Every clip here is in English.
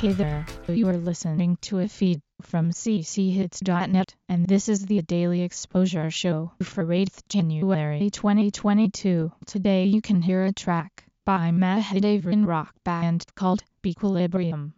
Hey there, you are listening to a feed from cchits.net, and this is the Daily Exposure Show for 8th January 2022. Today you can hear a track by Mahadevran rock band called Equilibrium.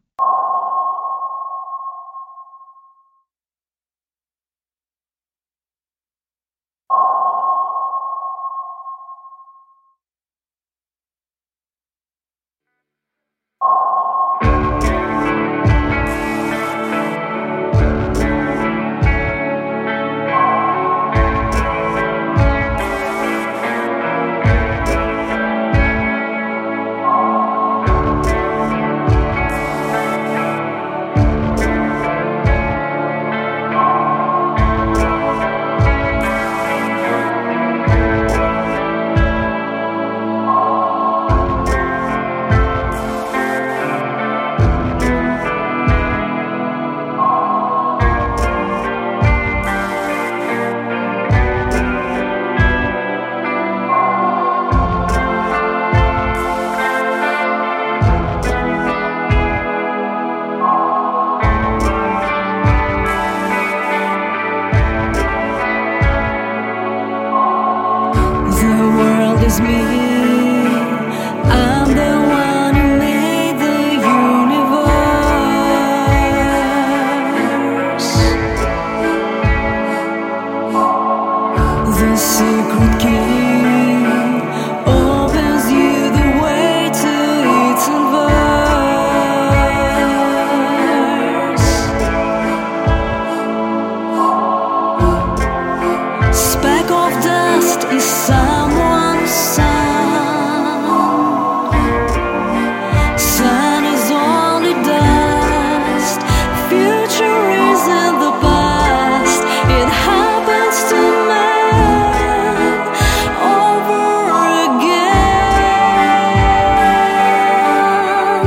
Is me. I'm the one who made the universe. The secret key opens you the way to its verse. Speck of dust is someone's sun. Sun is only dust. Future is in the past. It happens to man over again.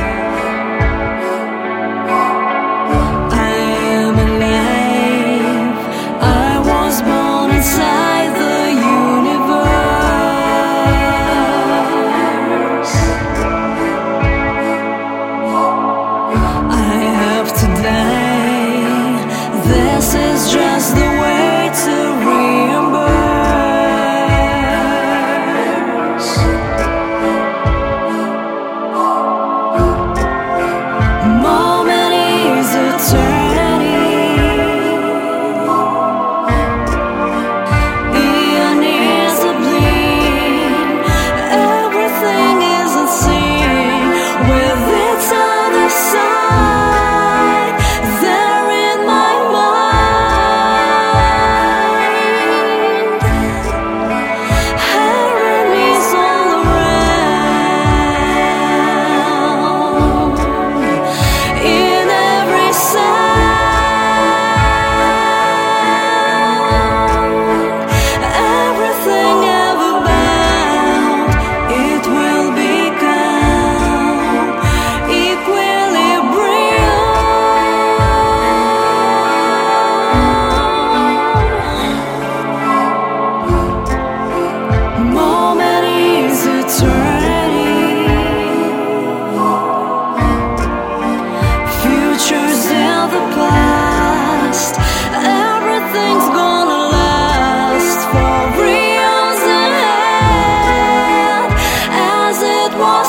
I am alive. I was born inside the universe. I have to die. This is just the way to reimburse. Moment is eternity. Eon is a blink. Everything is unseen with its other side. There in my mind, ironies all around. In every sound, everything ever bound, it will become equilibrium. Moment is eternity. Future's in the past. Everything's gonna last for reals ahead, as it was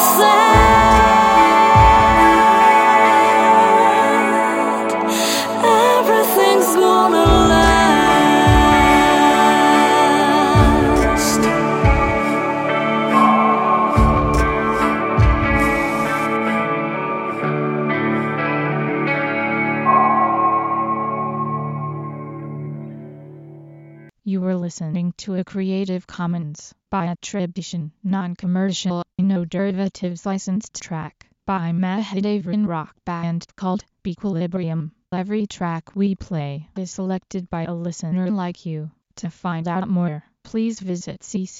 said. Everything's gonna last. You were listening to a Creative Commons by attribution, non-commercial, no derivatives licensed track by Mahadevran rock band called Equilibrium. Every track we play is selected by a listener like you. To find out more, please visit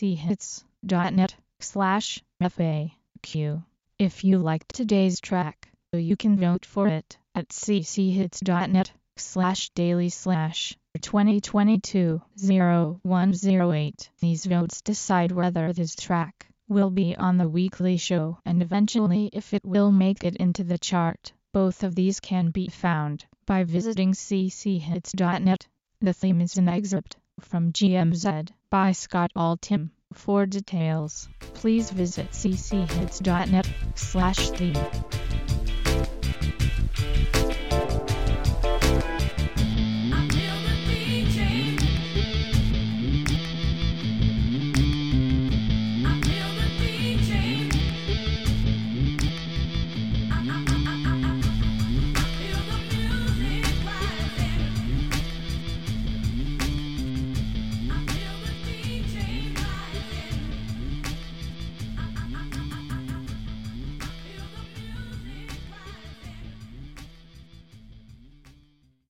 cchits.net/FAQ. If you liked today's track, you can vote for it at cchits.net/daily/2022-0108. These votes decide whether this track will be on the weekly show and eventually if it will make it into the chart. Both of these can be found by visiting cchits.net. The theme is an excerpt from GMZ by Scott Altham. For details, please visit cchits.net/theme.